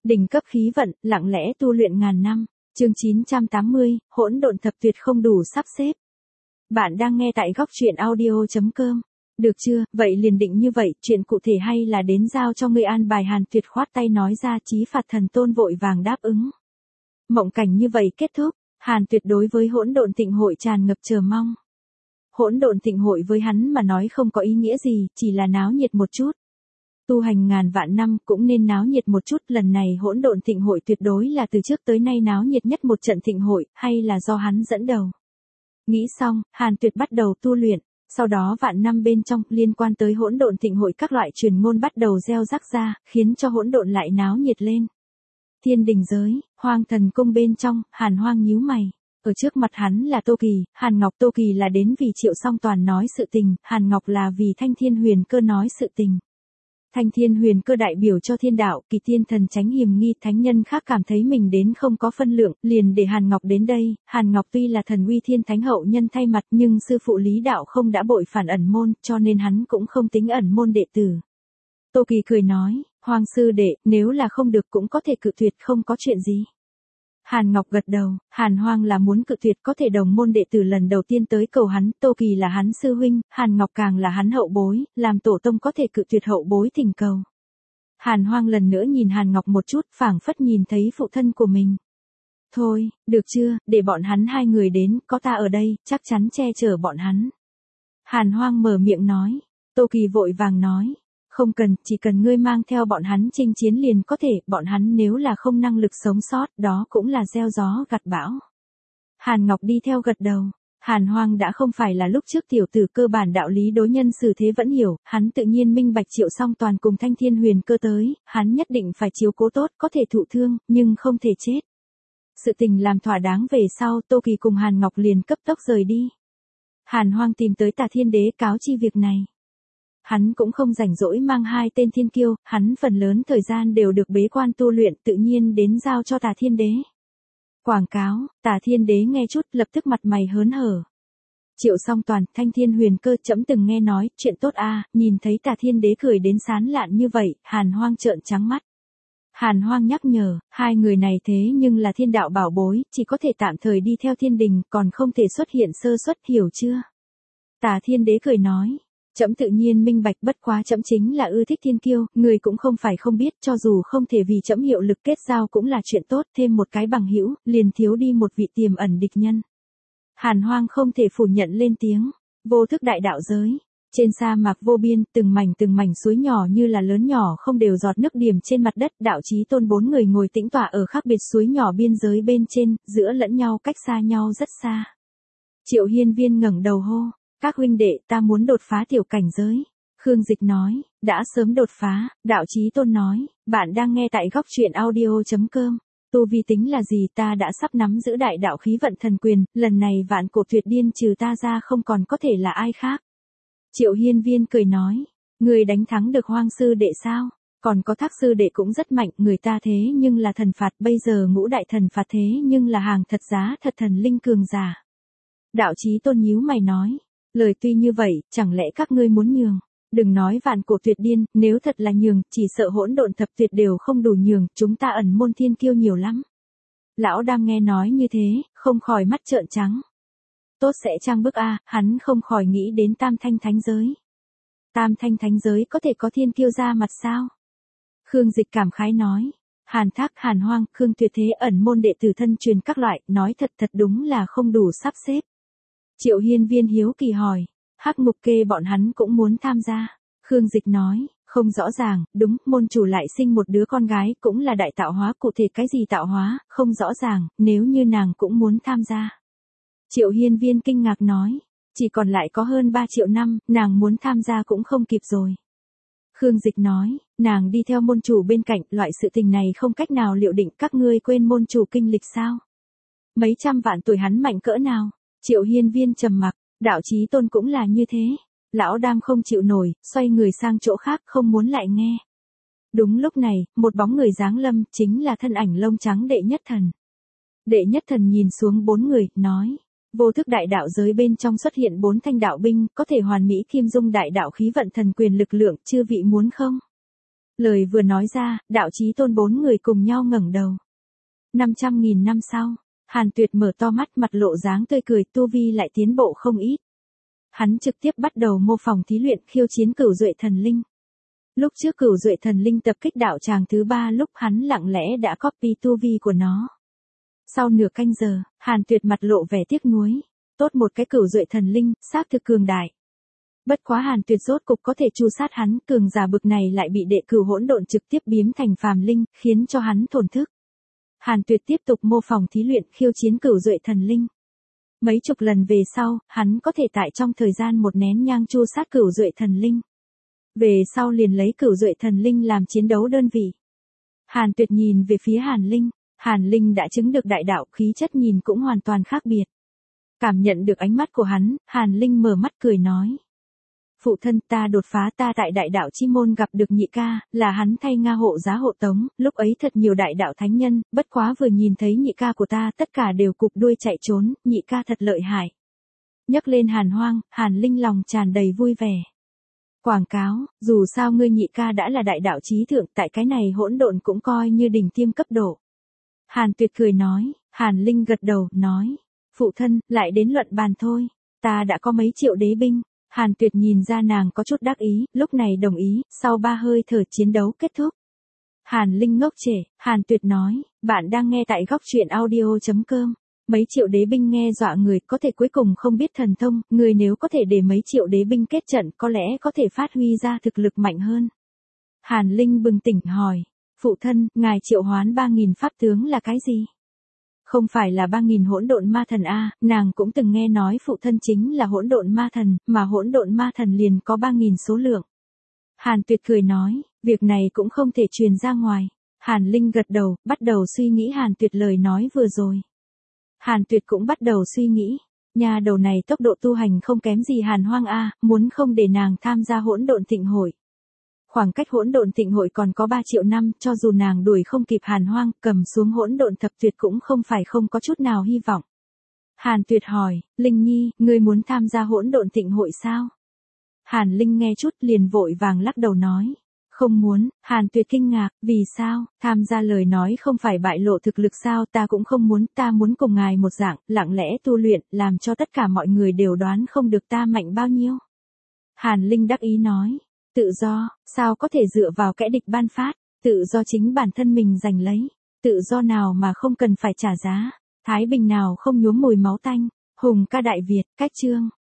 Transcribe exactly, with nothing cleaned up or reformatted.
Đỉnh cấp khí vận, lặng lẽ tu luyện ngàn năm. Chương chín trăm tám mươi, hỗn độn thập tuyệt không đủ sắp xếp. Bạn đang nghe tại góc truyện audio chấm com. Được chưa, vậy liền định như vậy, chuyện cụ thể hay là đến giao cho ngươi an bài. Hàn Tuyệt khoát tay nói ra. Chí Phạt Thần Tôn vội vàng đáp ứng. Mộng cảnh như vậy kết thúc, Hàn Tuyệt đối với hỗn độn thịnh hội tràn ngập chờ mong. Hỗn độn thịnh hội với hắn mà nói không có ý nghĩa gì, chỉ là náo nhiệt một chút. Tu hành ngàn vạn năm cũng nên náo nhiệt một chút, lần này hỗn độn thịnh hội tuyệt đối là từ trước tới nay náo nhiệt nhất một trận thịnh hội, hay là do hắn dẫn đầu. Nghĩ xong, Hàn Tuyệt bắt đầu tu luyện, sau đó vạn năm bên trong, liên quan tới hỗn độn thịnh hội các loại truyền ngôn bắt đầu gieo rắc ra, khiến cho hỗn độn lại náo nhiệt lên. Thiên đình giới, Hoang Thần cung bên trong, Hàn Hoang nhíu mày. Ở trước mặt hắn là Tô Kỳ, Hàn Ngọc. Tô Kỳ là đến vì Triệu Song Toàn nói sự tình, Hàn Ngọc là vì Thanh Thiên Huyền Cơ nói sự tình. Thanh Thiên Huyền Cơ đại biểu cho thiên đạo, Kỳ Thiên Thần tránh hiềm nghi, thánh nhân khác cảm thấy mình đến không có phân lượng, liền để Hàn Ngọc đến đây. Hàn Ngọc tuy là thần uy thiên thánh hậu nhân thay mặt, nhưng sư phụ Lý Đạo không đã bội phản ẩn môn, cho nên hắn cũng không tính ẩn môn đệ tử. Tô Kỳ cười nói, Hoàng sư đệ, nếu là không được cũng có thể cự tuyệt, không có chuyện gì. Hàn Ngọc gật đầu, Hàn Hoang là muốn cự tuyệt, có thể đồng môn đệ tử lần đầu tiên tới cầu hắn, Tô Kỳ là hắn sư huynh, Hàn Ngọc càng là hắn hậu bối, làm tổ tông có thể cự tuyệt hậu bối thỉnh cầu. Hàn Hoang lần nữa nhìn Hàn Ngọc một chút, phảng phất nhìn thấy phụ thân của mình. Thôi, được chưa, để bọn hắn hai người đến, có ta ở đây, chắc chắn che chở bọn hắn. Hàn Hoang mở miệng nói, Tô Kỳ vội vàng nói. Không cần, chỉ cần ngươi mang theo bọn hắn chinh chiến liền có thể, bọn hắn nếu là không năng lực sống sót, đó cũng là gieo gió gặt bão. Hàn Ngọc đi theo gật đầu, Hàn Hoang đã không phải là lúc trước tiểu tử, cơ bản đạo lý đối nhân xử thế vẫn hiểu, hắn tự nhiên minh bạch Triệu Song Toàn cùng Thanh Thiên Huyền Cơ tới, hắn nhất định phải chiếu cố tốt, có thể thụ thương, nhưng không thể chết. Sự tình làm thỏa đáng về sau, Tô Kỳ cùng Hàn Ngọc liền cấp tốc rời đi. Hàn Hoang tìm tới Tà Thiên Đế cáo chi việc này. Hắn cũng không rảnh rỗi mang hai tên thiên kiêu, hắn phần lớn thời gian đều được bế quan tu luyện, tự nhiên đến giao cho Tà Thiên Đế. Quảng cáo, Tà Thiên Đế nghe chút lập tức mặt mày hớn hở. Triệu Song Toàn, Thanh Thiên Huyền Cơ, trẫm từng nghe nói, chuyện tốt a. À, nhìn thấy Tà Thiên Đế cười đến sán lạn như vậy, Hàn Hoang trợn trắng mắt. Hàn Hoang nhắc nhở, hai người này thế nhưng là thiên đạo bảo bối, chỉ có thể tạm thời đi theo thiên đình, còn không thể xuất hiện sơ suất, hiểu chưa? Tà Thiên Đế cười nói. Trẫm tự nhiên minh bạch, bất quá trẫm chính là ưa thích thiên kiêu, người cũng không phải không biết, cho dù không thể vì trẫm hiệu lực kết giao cũng là chuyện tốt, thêm một cái bằng hữu, liền thiếu đi một vị tiềm ẩn địch nhân. Hàn Hoang không thể phủ nhận lên tiếng, vô thức đại đạo giới. Trên sa mạc vô biên, từng mảnh từng mảnh suối nhỏ như là lớn nhỏ không đều giọt nước điểm trên mặt đất, Đạo Chí Tôn bốn người ngồi tĩnh tọa ở khác biệt suối nhỏ biên giới bên trên, giữa lẫn nhau cách xa nhau rất xa. Triệu Hiên Viên ngẩng đầu hô. Các huynh đệ, ta muốn đột phá tiểu cảnh giới. Khương Dịch nói, đã sớm đột phá. Đạo Chí Tôn nói, bạn đang nghe tại góc truyện audio chấm com. Tu vi tính là gì, ta đã sắp nắm giữ đại đạo khí vận thần quyền, lần này vạn cổ tuyệt điên trừ ta ra không còn có thể là ai khác. Triệu Hiên Viên cười nói, người đánh thắng được Hoang sư đệ sao? Còn có Thác sư đệ cũng rất mạnh, người ta thế nhưng là thần phạt, bây giờ ngũ đại thần phạt thế nhưng là hàng thật giá thật thần linh cường giả. Đạo Chí Tôn nhíu mày nói. Lời tuy như vậy, chẳng lẽ các ngươi muốn nhường? Đừng nói vạn cổ tuyệt điên, nếu thật là nhường, chỉ sợ hỗn độn thập tuyệt đều không đủ nhường, chúng ta ẩn môn thiên kiêu nhiều lắm. Lão Đam nghe nói như thế, không khỏi mắt trợn trắng. Tốt sẽ trang bức a, hắn không khỏi nghĩ đến Tam Thanh Thánh giới. Tam Thanh Thánh giới có thể có thiên kiêu ra mặt sao? Khương Dịch cảm khái nói. Hàn Thác, Hàn Hoang, Khương Tuyệt thế ẩn môn đệ tử thân truyền các loại, nói thật thật đúng là không đủ sắp xếp. Triệu Hiên Viên hiếu kỳ hỏi, Hắc Mục Kê bọn hắn cũng muốn tham gia. Khương Dịch nói, không rõ ràng, đúng, môn chủ lại sinh một đứa con gái, cũng là đại tạo hóa, cụ thể cái gì tạo hóa, không rõ ràng, nếu như nàng cũng muốn tham gia. Triệu Hiên Viên kinh ngạc nói, chỉ còn lại có hơn ba triệu năm, nàng muốn tham gia cũng không kịp rồi. Khương Dịch nói, nàng đi theo môn chủ bên cạnh, loại sự tình này không cách nào liệu định, các ngươi quên môn chủ kinh lịch sao? Mấy trăm vạn tuổi hắn mạnh cỡ nào? Triệu Hiên Viên trầm mặc, Đạo Chí Tôn cũng là như thế. Lão Đam không chịu nổi, xoay người sang chỗ khác, không muốn lại nghe. Đúng lúc này, một bóng người giáng lâm, chính là thân ảnh lông trắng đệ nhất thần. Đệ nhất thần nhìn xuống bốn người, nói, vô thức đại đạo giới bên trong xuất hiện bốn thanh đạo binh, có thể hoàn mỹ kim dung đại đạo khí vận thần quyền lực lượng, chư vị muốn không? Lời vừa nói ra, Đạo Chí Tôn bốn người cùng nhau ngẩng đầu. năm trăm nghìn năm sau, Hàn Tuyệt mở to mắt, mặt lộ dáng tươi cười, tu vi lại tiến bộ không ít. Hắn trực tiếp bắt đầu mô phỏng thí luyện khiêu chiến Cửu Duệ Thần Linh. Lúc trước Cửu Duệ Thần Linh tập kích đạo tràng thứ ba, lúc hắn lặng lẽ đã copy tu vi của nó. Sau nửa canh giờ, Hàn Tuyệt mặt lộ vẻ tiếc nuối. Tốt một cái Cửu Duệ Thần Linh, xác thực cường đại. Bất quá Hàn Tuyệt rốt cục có thể tru sát hắn, cường giả bực này lại bị đệ cửu hỗn độn trực tiếp biếm thành phàm linh, khiến cho hắn thổn thức. Hàn Tuyệt tiếp tục mô phỏng thí luyện khiêu chiến Cửu Duệ Thần Linh. Mấy chục lần về sau, hắn có thể tại trong thời gian một nén nhang tru sát Cửu Duệ Thần Linh. Về sau liền lấy Cửu Duệ Thần Linh làm chiến đấu đơn vị. Hàn Tuyệt nhìn về phía Hàn Linh, Hàn Linh đã chứng được đại đạo, khí chất nhìn cũng hoàn toàn khác biệt. Cảm nhận được ánh mắt của hắn, Hàn Linh mở mắt cười nói. Phụ thân, ta đột phá, ta tại đại đạo chi môn gặp được nhị ca, là hắn thay Nga hộ giá hộ tống, lúc ấy thật nhiều đại đạo thánh nhân, bất quá vừa nhìn thấy nhị ca của ta tất cả đều cụp đuôi chạy trốn, nhị ca thật lợi hại. Nhắc lên Hàn Hoang, Hàn Linh lòng tràn đầy vui vẻ. Quảng cáo, dù sao ngươi nhị ca đã là đại đạo chí thượng, tại cái này hỗn độn cũng coi như đỉnh tiêm cấp độ. Hàn Tuyệt cười nói, Hàn Linh gật đầu, nói. Phụ thân, lại đến luận bàn thôi, ta đã có mấy triệu đế binh. Hàn Tuyệt nhìn ra nàng có chút đắc ý, lúc này đồng ý, sau ba hơi thở chiến đấu kết thúc. Hàn Linh ngốc trệ, Hàn Tuyệt nói, bạn đang nghe tại góc truyện audio chấm com. Mấy triệu đế binh nghe dọa người, có thể cuối cùng không biết thần thông, người nếu có thể để mấy triệu đế binh kết trận, có lẽ có thể phát huy ra thực lực mạnh hơn. Hàn Linh bừng tỉnh hỏi, phụ thân, ngài triệu hoán ba nghìn pháp tướng là cái gì? Không phải là ba nghìn hỗn độn ma thần a, nàng cũng từng nghe nói phụ thân chính là hỗn độn ma thần, mà hỗn độn ma thần liền có ba nghìn số lượng. Hàn Tuyệt cười nói, việc này cũng không thể truyền ra ngoài. Hàn Linh gật đầu, bắt đầu suy nghĩ Hàn Tuyệt lời nói vừa rồi. Hàn Tuyệt cũng bắt đầu suy nghĩ, nhà đầu này tốc độ tu hành không kém gì Hàn Hoang a, muốn không để nàng tham gia hỗn độn thịnh hội. Khoảng cách hỗn độn thịnh hội còn có ba triệu năm, cho dù nàng đuổi không kịp Hàn Hoang, cầm xuống hỗn độn thập tuyệt cũng không phải không có chút nào hy vọng. Hàn Tuyệt hỏi, Linh Nhi, ngươi muốn tham gia hỗn độn thịnh hội sao? Hàn Linh nghe chút liền vội vàng lắc đầu nói, không muốn. Hàn Tuyệt kinh ngạc, vì sao? Tham gia lời nói không phải bại lộ thực lực sao? Ta cũng không muốn, ta muốn cùng ngài một dạng, lặng lẽ tu luyện, làm cho tất cả mọi người đều đoán không được ta mạnh bao nhiêu. Hàn Linh đắc ý nói, tự do, sao có thể dựa vào kẻ địch ban phát, tự do chính bản thân mình giành lấy, tự do nào mà không cần phải trả giá, thái bình nào không nhuốm mùi máu tanh, hùng ca Đại Việt, cách chương.